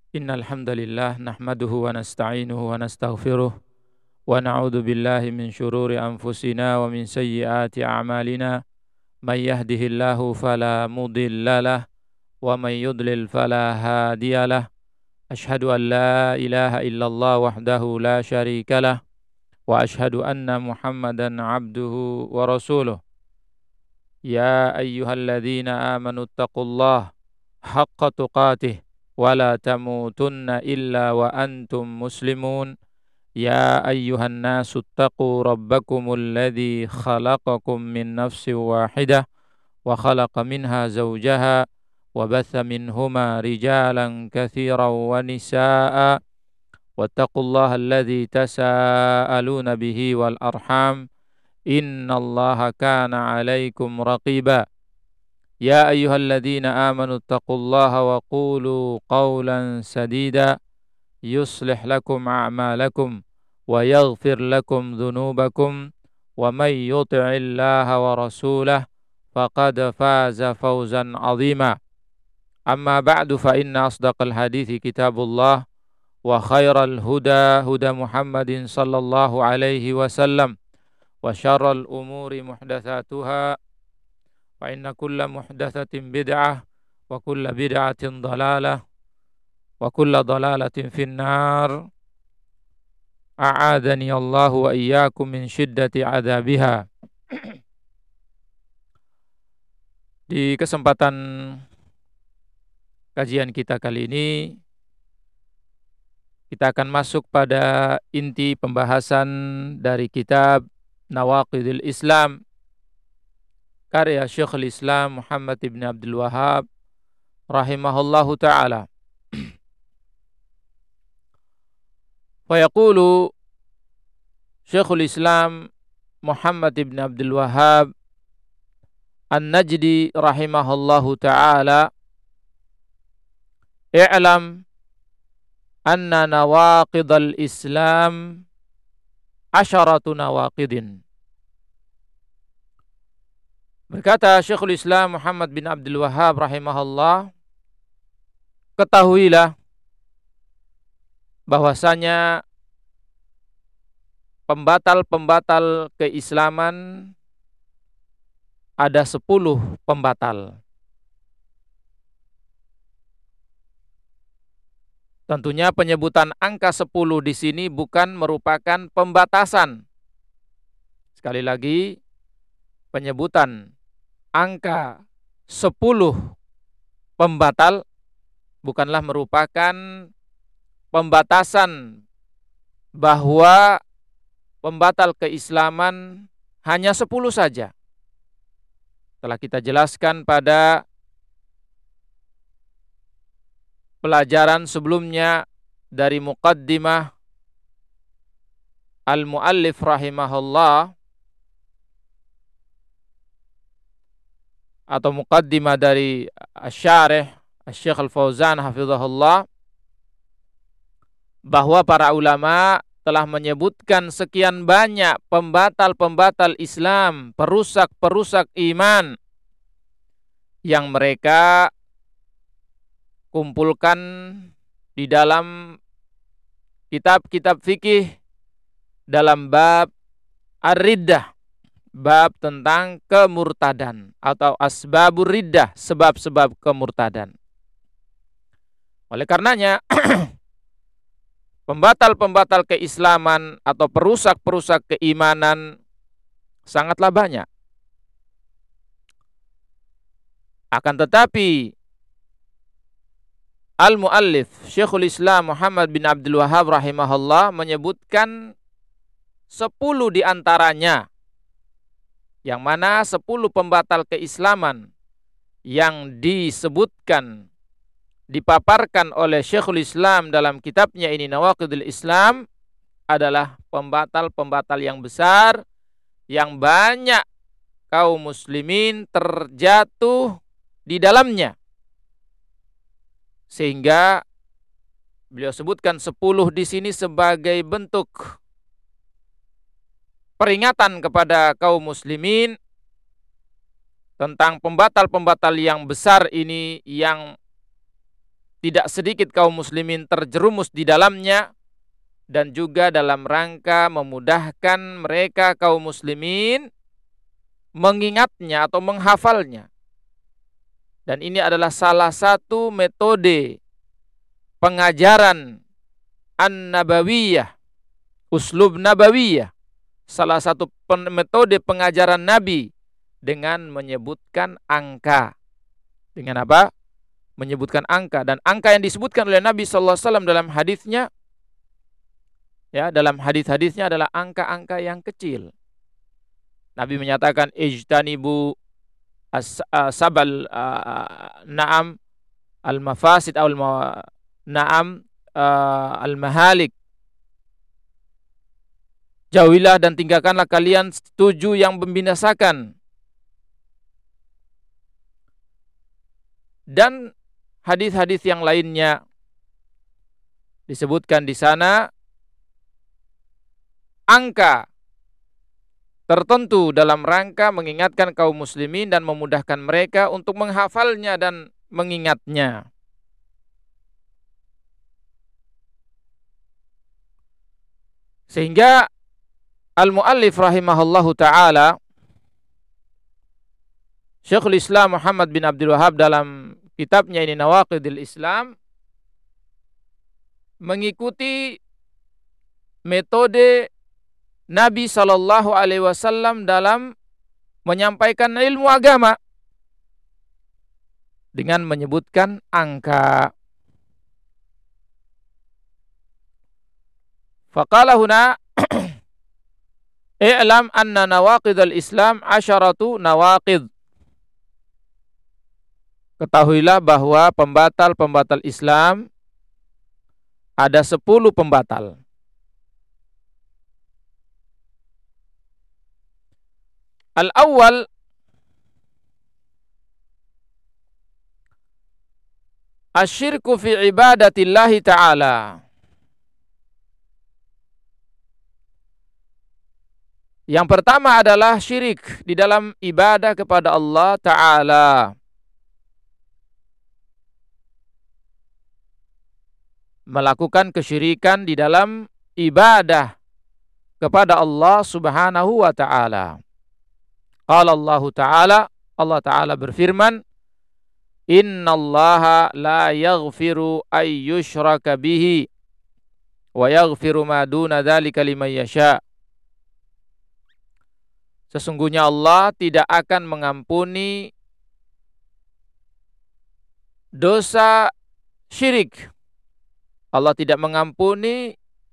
Innal hamdalillah nahmaduhu wa nasta'inuhu wa nastaghfiruh wa na'udzu billahi min shururi anfusina wa min sayyiati a'malina may yahdihillahu fala mudhillalah wa may yudlil fala hadiyalah asyhadu an la ilaha illallah wahdahu la syarikalah wa asyhadu anna Muhammadan 'abduhu wa rasuluh ya ayyuhalladzina amanu taqullaha haqqa tuqatih wa la tamutunna illa wa antum muslimun ya ayyuhan nasu taqu rabbakumul ladzi khalaqakum min nafsin wahidah wa khalaqa minha zawjaha wa batha minhuma rijalan katsiran wa nisaa'a wattaqullaha alladzi tasaaluna bihi wal arham innallaha kana 'alaikum raqiba ya ayyuhalladzina amanu taqullaha wa qulu qawlan sadida yuslih lakum a'malakum wa yaghfir lakum dhunubakum wa may yuti'illaha wa rasulahu faqad faza fawzan 'azima amma ba'du fa inna asdaqal hadithi kitabullah wa khairal huda huda Muhammadin sallallahu alaihi wasallam wa syarral umuri muhdatsatuha wa inna kulla muhdatsatin bid'ah wa kulla bid'atin dhalalah wa kulla dhalalatin finnar a'adani Allah wa iyyakum min syiddati adzabiha. Di kesempatan kajian kita kali ini kita akan masuk pada inti pembahasan dari kitab Nawaqidul Islam karya Syekhul Islam Muhammad ibn Abdul Wahhab rahimahullahu ta'ala. Wa yaqulu Syekhul Islam Muhammad ibn Abdul Wahhab An-Najdi rahimahullahu ta'ala, i'lam anna nawaqidal Islam asharatu nawaqidin. Berkata Syekhul Islam Muhammad bin Abdul Wahhab rahimahullah, ketahuilah bahwasanya pembatal-pembatal keislaman ada 10 pembatal. Tentunya penyebutan angka 10 di sini bukan merupakan pembatasan. Sekali lagi, penyebutan angka 10 pembatal bukanlah merupakan pembatasan bahwa pembatal keislaman hanya 10 saja. Telah kita jelaskan pada pelajaran sebelumnya dari muqaddimah al-muallif rahimahullah atau muqaddimah dari asy-syarih Asy-Syaikh Al-Fauzan hafizahullah, bahwa para ulama telah menyebutkan sekian banyak pembatal-pembatal Islam, perusak-perusak iman yang mereka kumpulkan di dalam kitab-kitab fikih dalam bab ar-riddah, bab tentang kemurtadan atau asbabur riddah, sebab-sebab kemurtadan. Oleh karenanya pembatal-pembatal keislaman atau perusak-perusak keimanan sangatlah banyak. Akan tetapi al-muallif Syekhul Islam Muhammad bin Abdul Wahhab rahimahullah menyebutkan 10 di antaranya, yang mana 10 pembatal keislaman yang disebutkan, dipaparkan oleh Syekhul Islam dalam kitabnya ini Nawaqidul Islam adalah pembatal-pembatal yang besar yang banyak kaum muslimin terjatuh di dalamnya, sehingga beliau sebutkan 10 di sini sebagai bentuk peringatan kepada kaum muslimin tentang pembatal-pembatal yang besar ini yang tidak sedikit kaum muslimin terjerumus di dalamnya, dan juga dalam rangka memudahkan mereka kaum muslimin mengingatnya atau menghafalnya. Dan ini adalah salah satu metode pengajaran an-nabawiyah, uslub nabawiyah, salah satu metode pengajaran Nabi dengan menyebutkan angka. Dengan apa? Menyebutkan angka. Dan angka yang disebutkan oleh Nabi sallallahu alaihi wasallam dalam hadisnya, ya, dalam hadis-hadisnya adalah angka-angka yang kecil. Nabi menyatakan ijtanibu sabal na'am al-mafasid na'am al-mahalik. Jauhilah dan tinggalkanlah kalian 7 yang membinasakan. Dan hadis-hadis yang lainnya disebutkan di sana angka tertentu dalam rangka mengingatkan kaum muslimin dan memudahkan mereka untuk menghafalnya dan mengingatnya. Sehingga al-muallif rahimahullahu ta'ala, Syekhul Islam Muhammad bin Abdul Wahhab dalam kitabnya ini Nawaqidul Islam mengikuti metode Nabi sallallahu alaihi wasallam dalam menyampaikan ilmu agama dengan menyebutkan angka. Faqala huna i'lam anna nawaqidul Islam 10 nawaqid. Ketahuilah bahwa pembatal-pembatal Islam ada 10 pembatal. Al-awwal asyirku fi ibadatillahi ta'ala. Yang pertama adalah syirik di dalam ibadah kepada Allah Ta'ala. Melakukan kesyirikan di dalam ibadah kepada Allah Subhanahu wa Ta'ala. Qala Allah Ta'ala, Allah Ta'ala berfirman, innallaha la yaghfiru ay yushraka bihi wa yaghfiru ma duna dzalika liman yasha. Sesungguhnya Allah tidak akan mengampuni dosa syirik. Allah tidak mengampuni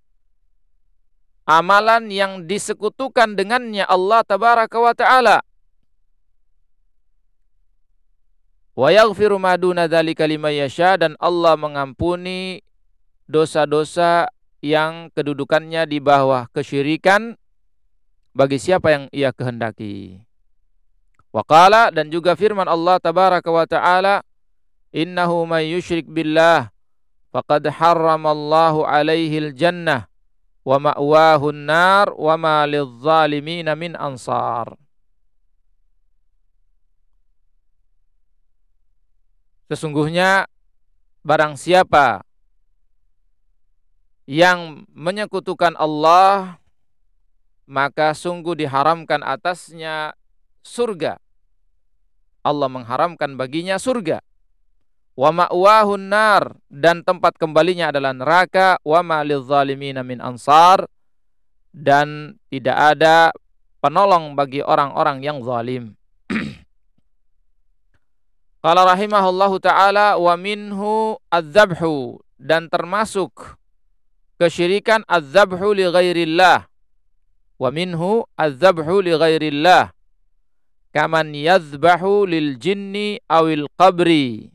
amalan yang disekutukan dengannya Allah tabaraka wa ta'ala. Wa yaghfiru ma duna dzalika liman yasha, dan Allah mengampuni dosa-dosa yang kedudukannya di bawah kesyirikan bagi siapa yang ia kehendaki. Wa qala, dan juga firman Allah tabaraka wa ta'ala, innahu may yusyrik billah faqad harramallahu alaihil jannah wa ma'wahun nar wa ma lidh-dhalimin min ansar. Sesungguhnya barang siapa yang menyekutukan Allah, maka sungguh diharamkan atasnya surga. Allah mengharamkan baginya surga. Wa ma'wahun nar, dan tempat kembalinya adalah neraka. Wa ma lidh-dhalimin min ansar, dan tidak ada penolong bagi orang-orang yang zalim. Qala rahimahullahu ta'ala, wa minhu adz-dzabhu, dan termasuk kesyirikan adz-dzabhu li ghairillah. Wa minhu adz-dzabhu li ghairillah kaman yadhbahu lil jinni awil qabri.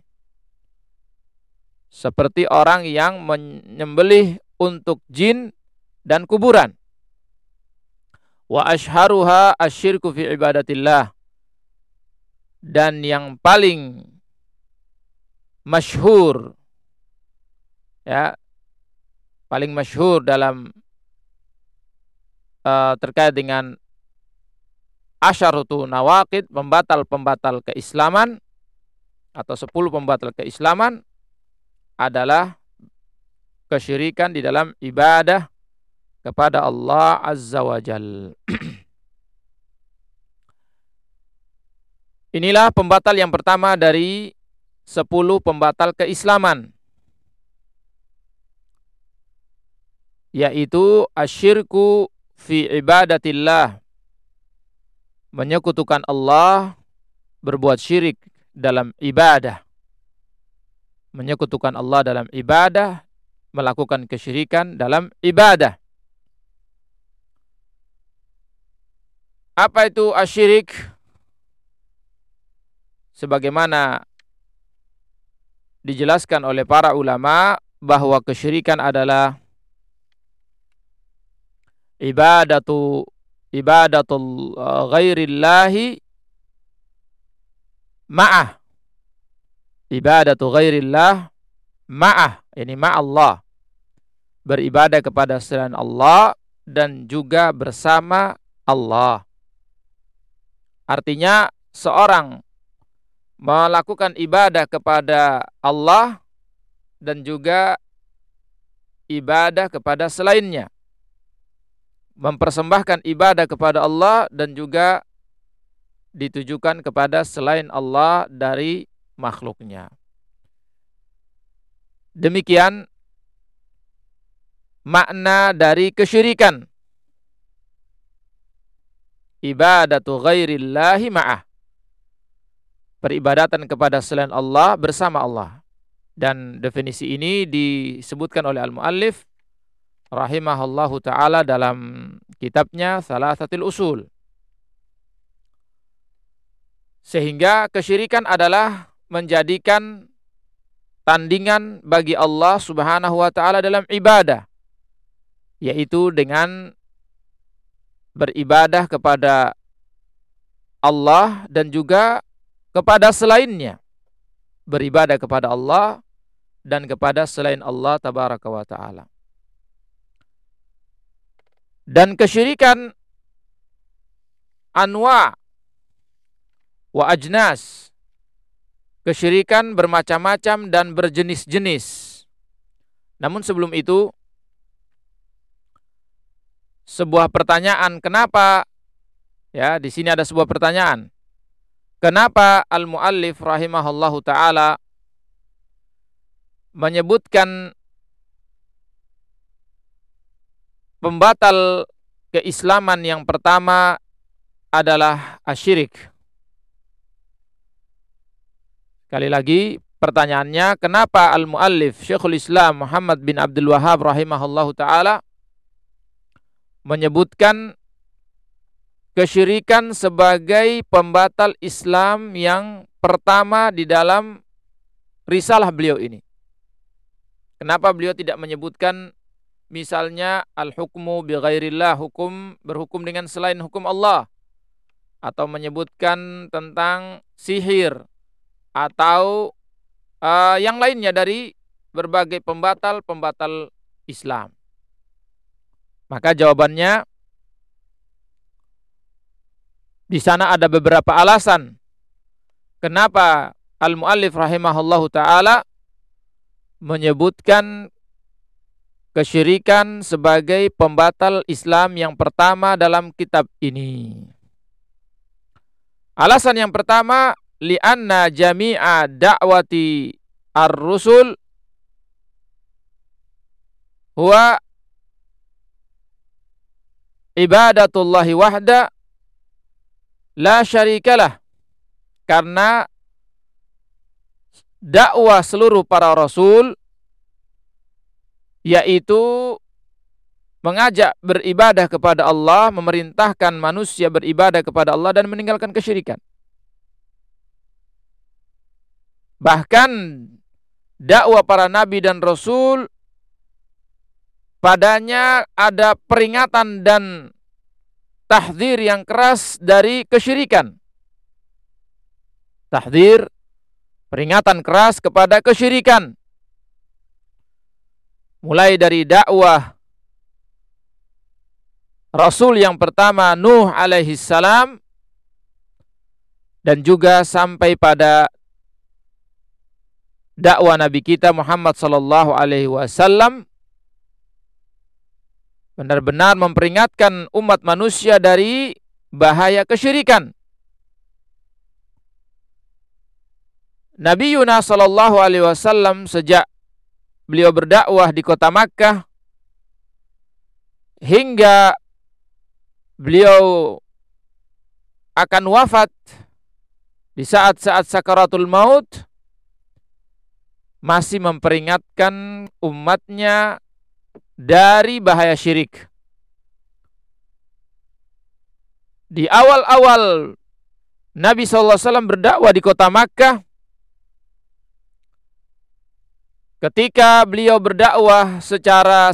Seperti orang yang menyembelih untuk jin dan kuburan. Wa ashharuha asyirku fi ibadatillah, dan yang paling masyhur, ya, paling masyhur dalam terkait dengan asyaratu nawaqid, pembatal-pembatal keislaman atau 10 pembatal keislaman, adalah kesyirikan di dalam ibadah kepada Allah Azza wa Jal. Inilah pembatal yang pertama dari 10 pembatal keislaman, yaitu asyirku fi ibadatillah, menyekutukan Allah, berbuat syirik dalam ibadah. Menyekutukan Allah dalam ibadah, melakukan kesyirikan dalam ibadah. Apa itu asyirik? Sebagaimana dijelaskan oleh para ulama bahwa kesyirikan adalah ibadatul ghairillahi ma'ah. Ibadatu ghairillah ma'ah, ini ma'allah. Beribadah kepada selain Allah dan juga bersama Allah. Artinya seorang melakukan ibadah kepada Allah dan juga ibadah kepada selainnya. Mempersembahkan ibadah kepada Allah dan juga ditujukan kepada selain Allah dari makhluknya. Demikian makna dari kesyirikan. Ibadatu ghairillahi ma'ah. Peribadatan kepada selain Allah bersama Allah. Dan definisi ini disebutkan oleh al-muallif rahimahullahu ta'ala dalam kitabnya Thalathatul Usul. Sehingga kesyirikan adalah menjadikan tandingan bagi Allah Subhanahu wa ta'ala dalam ibadah, yaitu dengan beribadah kepada Allah dan juga kepada selainnya. Beribadah kepada Allah dan kepada selain Allah tabaraka wa ta'ala. Dan kesyirikan anwa' wa ajnas. Kesyirikan bermacam-macam dan berjenis-jenis. Namun sebelum itu, sebuah pertanyaan, kenapa? Ya, di sini ada sebuah pertanyaan. Kenapa al-muallif rahimahullahu taala menyebutkan pembatal keislaman yang pertama adalah asyirik? Sekali lagi pertanyaannya, kenapa al-muallif Syekhul Islam Muhammad bin Abdul Wahhab rahimahullahu taala menyebutkan kesyirikan sebagai pembatal Islam yang pertama di dalam risalah beliau ini? Kenapa beliau tidak menyebutkan misalnya al-hukmu bi ghairillah, berhukum dengan selain hukum Allah, atau menyebutkan tentang sihir atau yang lainnya dari berbagai pembatal Islam? Maka jawabannya, di sana ada beberapa alasan kenapa al-muallif rahimahullahu taala menyebutkan kesyirikan sebagai pembatal Islam yang pertama dalam kitab ini. Alasan yang pertama, li'anna jami'a da'wati ar-rusul huwa ibadatullahi wahda la syarikalah. Karena dakwah seluruh para rasul yaitu mengajak beribadah kepada Allah, memerintahkan manusia beribadah kepada Allah dan meninggalkan kesyirikan. Bahkan dakwah para nabi dan rasul padanya ada peringatan dan tahdzir yang keras dari kesyirikan. Tahdzir, peringatan keras kepada kesyirikan. Mulai dari dakwah Rasul yang pertama Nuh alaihi salam, dan juga sampai pada dakwah Nabi kita Muhammad sallallahu alaihi wasallam benar-benar memperingatkan umat manusia dari bahaya kesyirikan. Nabi Yunus sallallahu alaihi wasallam sejak beliau berdakwah di kota Makkah hingga beliau akan wafat di saat-saat sakaratul maut, masih memperingatkan umatnya dari bahaya syirik. Di awal-awal Nabi SAW berdakwah di kota Makkah, ketika beliau berdakwah secara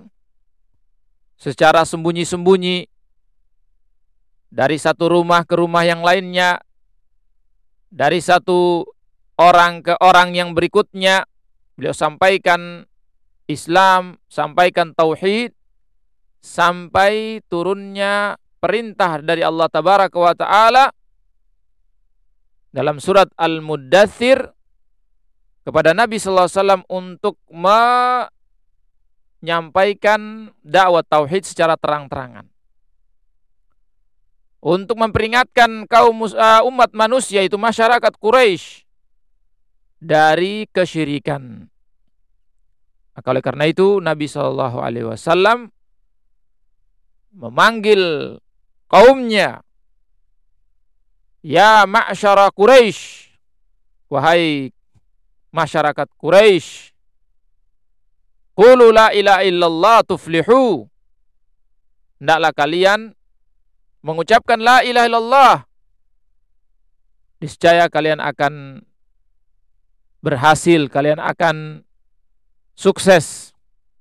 secara sembunyi-sembunyi, dari satu rumah ke rumah yang lainnya, dari satu orang ke orang yang berikutnya, beliau sampaikan Islam, sampaikan tauhid, sampai turunnya perintah dari Allah Tabaraka wa Ta'ala dalam surat Al-Muddathir kepada Nabi sallallahu alaihi wasallam untuk menyampaikan dakwah tauhid secara terang-terangan, untuk memperingatkan umat manusia, itu masyarakat Quraisy, dari kesyirikan. Maka oleh karena itu Nabi sallallahu alaihi wasallam memanggil kaumnya, ya ma'syara Quraisy, wahai masyarakat Quraisy, qulu la ilaha illallah tuflihu, hendaklah kalian mengucapkan la ilaha illallah, niscaya kalian akan berhasil, kalian akan sukses.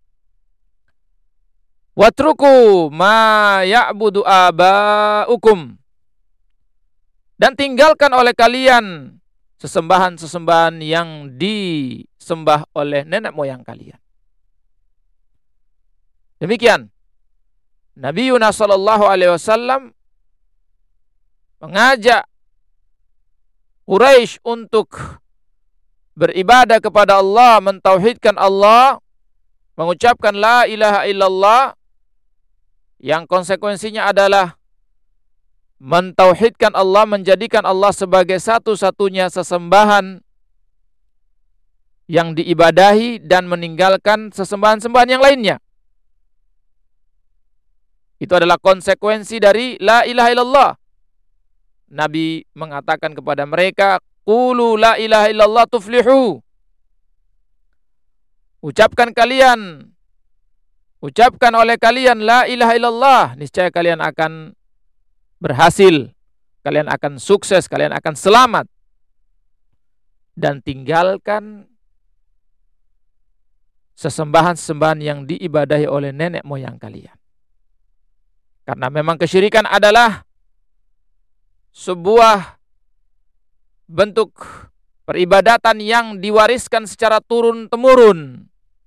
Watruku ma ya'budu aba'ukum, dan tinggalkan oleh kalian sesembahan-sesembahan yang disembah oleh nenek moyang kalian. Demikian Nabi Yunus sallallahu alaihi wasallam mengajak Quraisy untuk beribadah kepada Allah, mentauhidkan Allah, mengucapkan la ilaha illallah, yang konsekuensinya adalah mentauhidkan Allah, menjadikan Allah sebagai satu-satunya sesembahan yang diibadahi dan meninggalkan sesembahan-sembahan yang lainnya. Itu adalah konsekuensi dari la ilaha illallah. Nabi mengatakan kepada mereka, qulu la ilaha illallah tuflihu. Ucapkan oleh kalian la ilaha illallah, niscaya kalian akan berhasil, kalian akan sukses, kalian akan selamat. Dan tinggalkan sesembahan-sesembahan yang diibadahi oleh nenek moyang kalian. Karena memang kesyirikan adalah sebuah bentuk peribadatan yang diwariskan secara turun-temurun.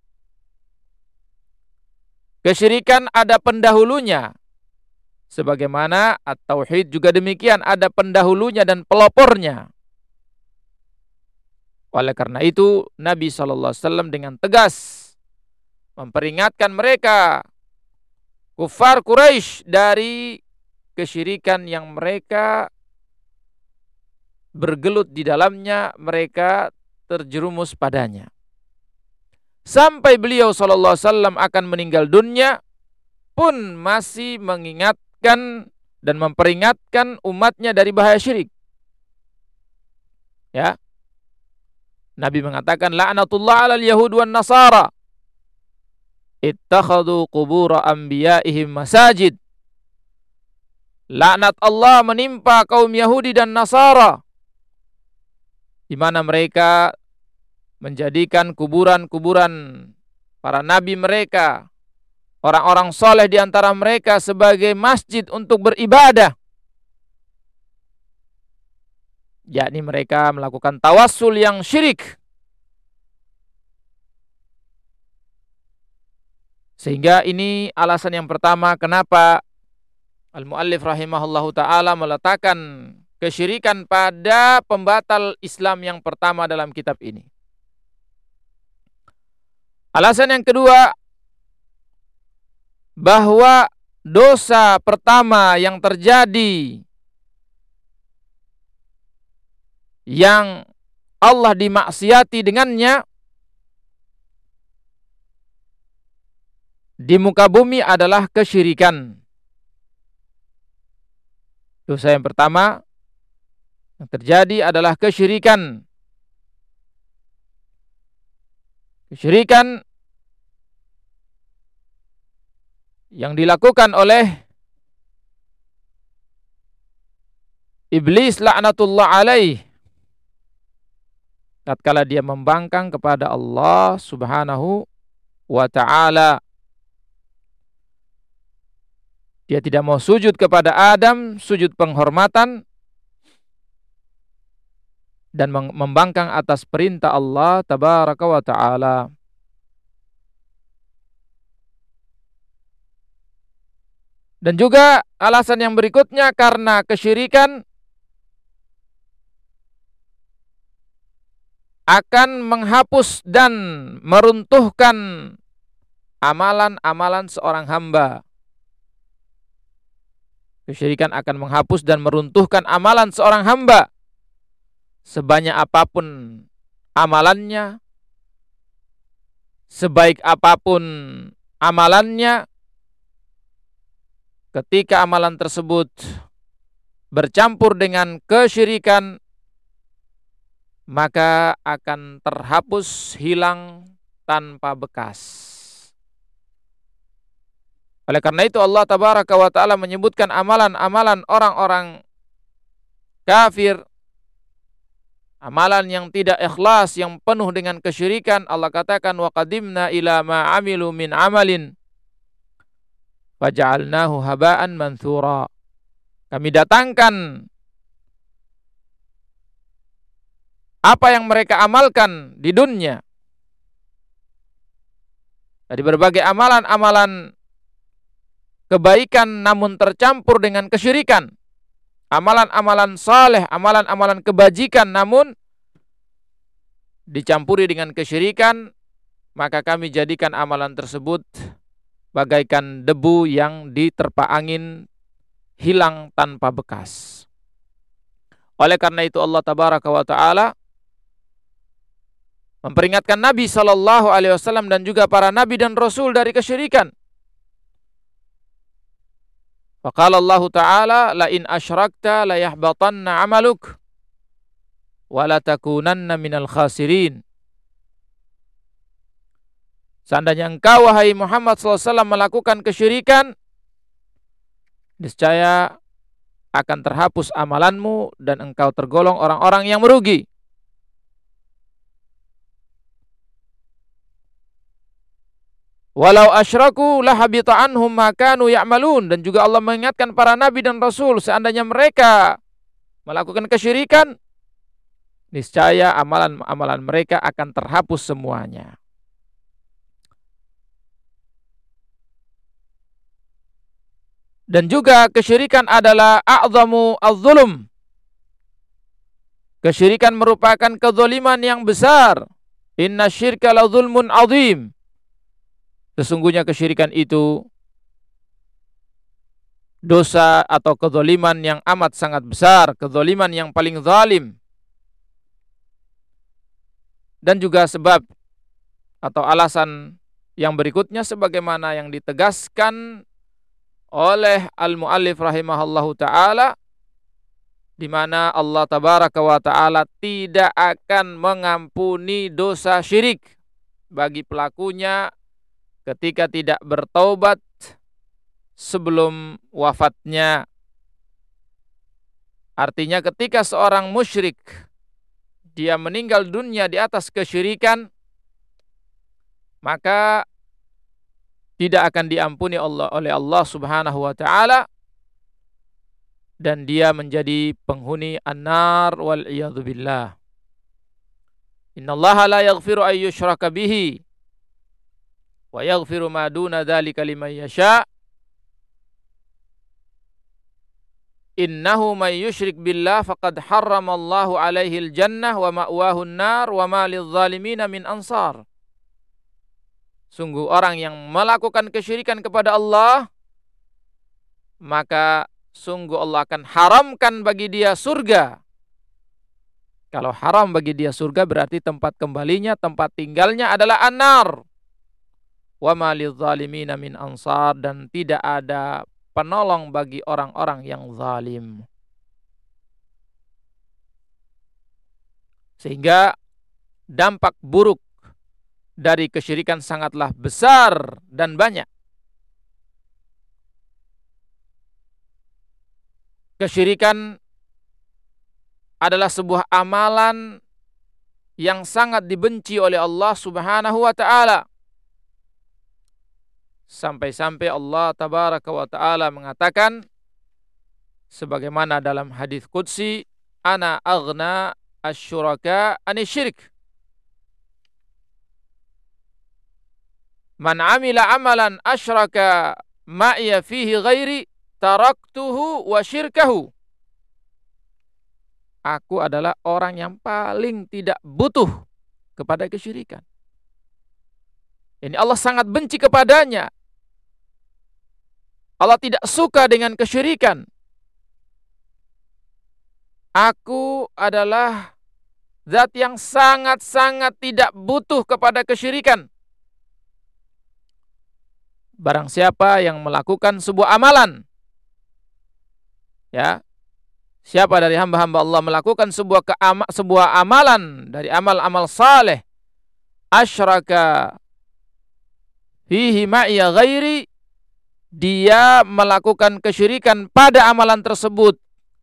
Kesyirikan ada pendahulunya, sebagaimana at-tauhid juga demikian, ada pendahulunya dan pelopornya. Oleh karena itu Nabi SAW dengan tegas memperingatkan mereka, kufar Quraisy, dari kesyirikan yang mereka bergelut di dalamnya, mereka terjerumus padanya. Sampai beliau SAW akan meninggal dunia pun masih mengingatkan dan memperingatkan umatnya dari bahaya syirik. Ya. Nabi mengatakan, la'natullah 'alal yahud wan nasara ittakhadhu qubur anbiya'ihim masajid. Laknat Allah menimpa kaum Yahudi dan Nasara, di mana mereka menjadikan kuburan-kuburan para nabi mereka, orang-orang soleh di antara mereka, sebagai masjid untuk beribadah. Yakni mereka melakukan tawassul yang syirik. Sehingga ini alasan yang pertama kenapa Al-Muallif rahimahullahu ta'ala meletakkan kesyirikan pada pembatal Islam yang pertama dalam kitab ini. Alasan yang kedua, bahwa dosa pertama yang terjadi yang Allah dimaksiati dengannya di muka bumi adalah kesyirikan. Dosa yang pertama yang terjadi adalah kesyirikan. Kesyirikan yang dilakukan oleh iblis laknatullah alaih tatkala dia membangkang kepada Allah Subhanahu wa ta'ala. Dia tidak mau sujud kepada Adam, sujud penghormatan, dan membangkang atas perintah Allah tabaraka wa ta'ala. Dan juga alasan yang berikutnya, karena kesyirikan akan menghapus dan meruntuhkan amalan-amalan seorang hamba. Kesyirikan akan menghapus dan meruntuhkan amalan seorang hamba. Sebanyak apapun amalannya, sebaik apapun amalannya, ketika amalan tersebut bercampur dengan kesyirikan, maka akan terhapus, hilang tanpa bekas. Oleh karena itu Allah tabaraka wa ta'ala menyebutkan amalan-amalan orang-orang kafir, amalan yang tidak ikhlas, yang penuh dengan kesyirikan. Allah katakan, wa qadimna ila ma amilu min amalin faja'alnahu haba'an manthura. Kami datangkan apa yang mereka amalkan di dunia dari berbagai amalan-amalan kebaikan namun tercampur dengan kesyirikan, amalan-amalan saleh, amalan-amalan kebajikan namun dicampuri dengan kesyirikan, maka kami jadikan amalan tersebut bagaikan debu yang diterpa angin, hilang tanpa bekas. Oleh karena itu Allah tabaraka wa ta'ala memperingatkan Nabi SAW dan juga para nabi dan rasul dari kesyirikan. Faqala Allah Ta'ala, la in asyrakta la yahbatanna amaluk wa la takunanna minal khasirin. Seandainya engkau, wahai Muhammad SAW, melakukan kesyirikan, niscaya akan terhapus amalanmu dan engkau tergolong orang-orang yang merugi. Walau asyraku lahabita anhum ma kanu ya'malun. Dan juga Allah mengingatkan para nabi dan rasul, seandainya mereka melakukan kesyirikan, niscaya amalan-amalan mereka akan terhapus semuanya. Dan juga kesyirikan adalah a'zamu az-zulm. Kesyirikan merupakan kezaliman yang besar. Inna syirka la zulmun azim. Sesungguhnya kesyirikan itu dosa atau kezaliman yang amat sangat besar, kezaliman yang paling zalim. Dan juga sebab atau alasan yang berikutnya sebagaimana yang ditegaskan oleh al-muallif rahimahullahu ta'ala, di mana Allah tabaraka wa ta'ala tidak akan mengampuni dosa syirik bagi pelakunya ketika tidak bertaubat sebelum wafatnya. Artinya ketika seorang musyrik dia meninggal dunia di atas kesyirikan, maka tidak akan diampuni oleh Allah Subhanahu wa ta'ala, dan dia menjadi penghuni an-nar wal iyadzu billah. Innallaha la yaghfiru an yushraka bihi wa yaghfiru ma duna dzalika liman yasha. Innahu may yusyrik billah faqad harramallahu alaihi al-jannah wa ma'wahu an-nar wa ma lidh-dhalimina min ansar. Sungguh orang yang melakukan kesyirikan kepada Allah, maka sungguh Allah akan haramkan bagi dia surga. Kalau haram bagi dia surga, berarti tempat kembalinya, tempat tinggalnya adalah an-nar. Wa ma lidzalimina min ansar, dan tidak ada penolong bagi orang-orang yang zalim. Sehingga dampak buruk dari kesyirikan sangatlah besar dan banyak. Kesyirikan adalah sebuah amalan yang sangat dibenci oleh Allah Subhanahu wa ta'ala. Sampai-sampai Allah Tabaraka wa ta'ala mengatakan, sebagaimana dalam hadis qudsi, ana aghna asyuraka anisyirik. Man amila amalan asyraka ma'iya fihi ghairi taraktuhu wa syirkahu. Aku adalah orang yang paling tidak butuh kepada kesyirikan. Ini Allah sangat benci kepadanya. Allah tidak suka dengan kesyirikan. Aku adalah zat yang sangat-sangat tidak butuh kepada kesyirikan. Barang siapa yang melakukan sebuah amalan, ya, siapa dari hamba-hamba Allah melakukan sebuah amalan dari amal-amal saleh, asyraka fihi ma'iya ghairi, dia melakukan kesyirikan pada amalan tersebut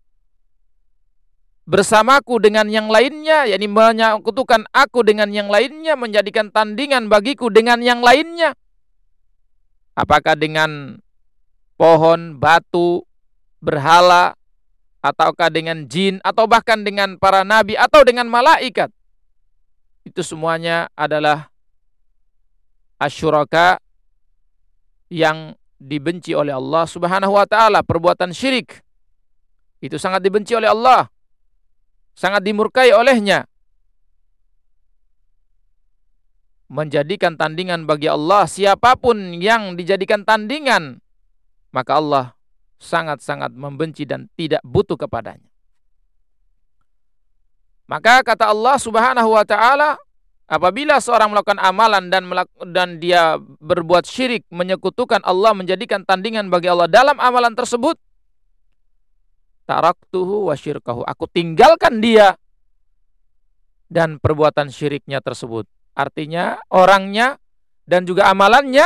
bersamaku dengan yang lainnya, yakni menyekutukan aku dengan yang lainnya, menjadikan tandingan bagiku dengan yang lainnya. Apakah dengan pohon, batu, berhala, ataukah dengan jin, atau bahkan dengan para nabi, atau dengan malaikat. Itu semuanya adalah asyuraka yang dibenci oleh Allah Subhanahu wa ta'ala. Perbuatan syirik itu sangat dibenci oleh Allah, sangat dimurkai olehnya. Menjadikan tandingan bagi Allah, siapapun yang dijadikan tandingan, maka Allah sangat-sangat membenci dan tidak butuh kepadanya. Maka kata Allah Subhanahu wa ta'ala, apabila seorang melakukan amalan dan dia berbuat syirik, menyekutukan Allah, menjadikan tandingan bagi Allah dalam amalan tersebut, taraktuhu wa syirkahu, aku tinggalkan dia dan perbuatan syiriknya tersebut. Artinya orangnya dan juga amalannya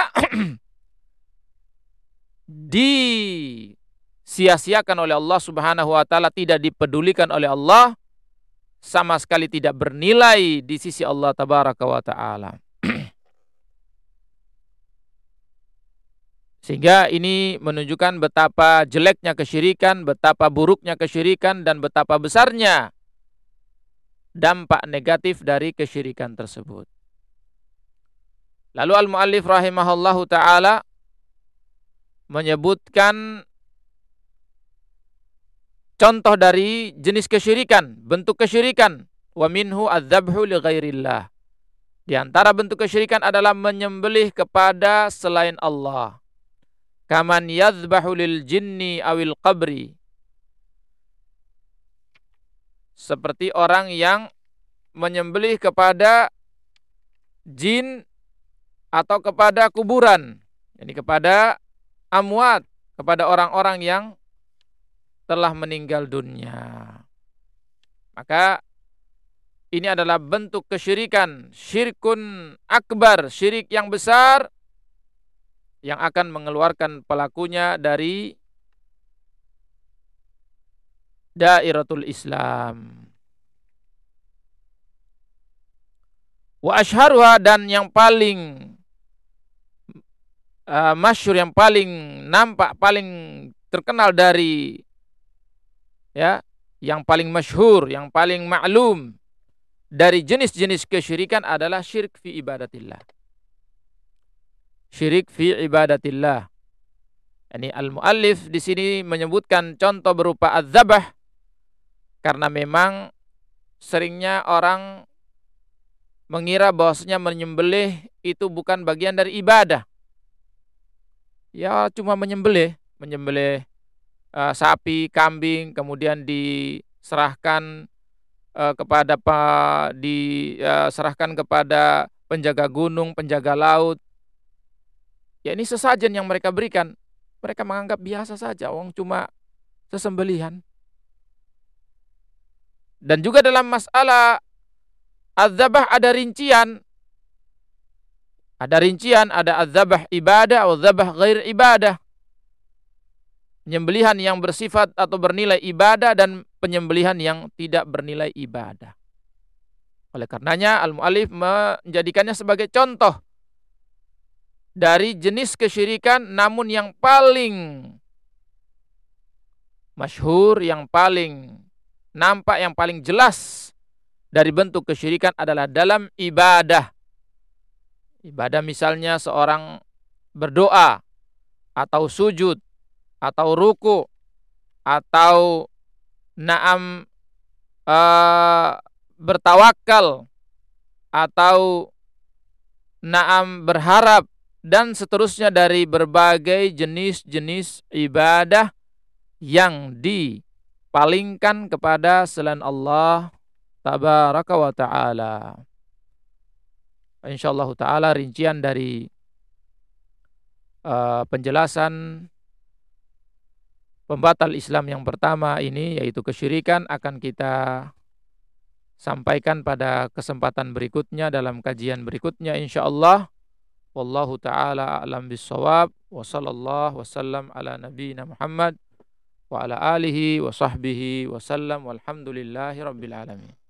disia-siakan oleh Allah Subhanahu wa ta'ala, tidak dipedulikan oleh Allah, sama sekali tidak bernilai di sisi Allah Tabaraka wa ta'ala. Sehingga ini menunjukkan betapa jeleknya kesyirikan, betapa buruknya kesyirikan, dan betapa besarnya dampak negatif dari kesyirikan tersebut. Lalu al-muallif rahimahullahu ta'ala menyebutkan contoh dari jenis kesyirikan, bentuk kesyirikan. Wa minhu adzabhu li ghairillah. Di antara bentuk kesyirikan adalah menyembelih kepada selain Allah. Kaman yadzbahu lil jinni awil qabri. Seperti orang yang menyembelih kepada jin atau kepada kuburan, ini kepada amwat, kepada orang-orang yang telah meninggal dunia. Maka ini adalah bentuk kesyirikan, syirkun akbar, syirik yang besar yang akan mengeluarkan pelakunya dari dairatul Islam. Wa asyharuha, dan yang paling masyhur, yang paling nampak, paling terkenal dari, ya, yang paling masyhur, yang paling maklum dari jenis-jenis kesyirikan adalah syirik fi ibadatillah. Syirik fi ibadatillah. Ini al-muallif di sini menyebutkan contoh berupa az-zabah karena memang seringnya orang mengira bahwasanya menyembelih itu bukan bagian dari ibadah. Ya cuma menyembelih sapi, kambing, kemudian diserahkan diserahkan kepada penjaga gunung, penjaga laut. Ya ini sesajen yang mereka berikan. Mereka menganggap biasa saja, wong cuma sesembelihan. Dan juga dalam masalah az-zabah ada rincian. Ada rincian, ada az-zabah ibadah atau zabah ghair ibadah. Penyembelihan yang bersifat atau bernilai ibadah dan penyembelihan yang tidak bernilai ibadah. Oleh karenanya al-mu'allif menjadikannya sebagai contoh dari jenis kesyirikan, namun yang paling masyhur, yang paling nampak, yang paling jelas dari bentuk kesyirikan adalah dalam ibadah. Ibadah misalnya seorang berdoa atau sujud atau ruku atau bertawakal atau berharap dan seterusnya dari berbagai jenis-jenis ibadah yang dipalingkan kepada selain Allah tabaraka wa ta'ala. Insyaallah ta'ala rincian dari penjelasan pembatal Islam yang pertama ini, yaitu kesyirikan, akan kita sampaikan pada kesempatan berikutnya dalam kajian berikutnya insyaallah. Wallahu ta'ala a'lam bissawab. Wa sallallahu wasallam ala nabiyyina Muhammad wa ala alihi wa sahbihi wasallam walhamdulillahi rabbil alamin.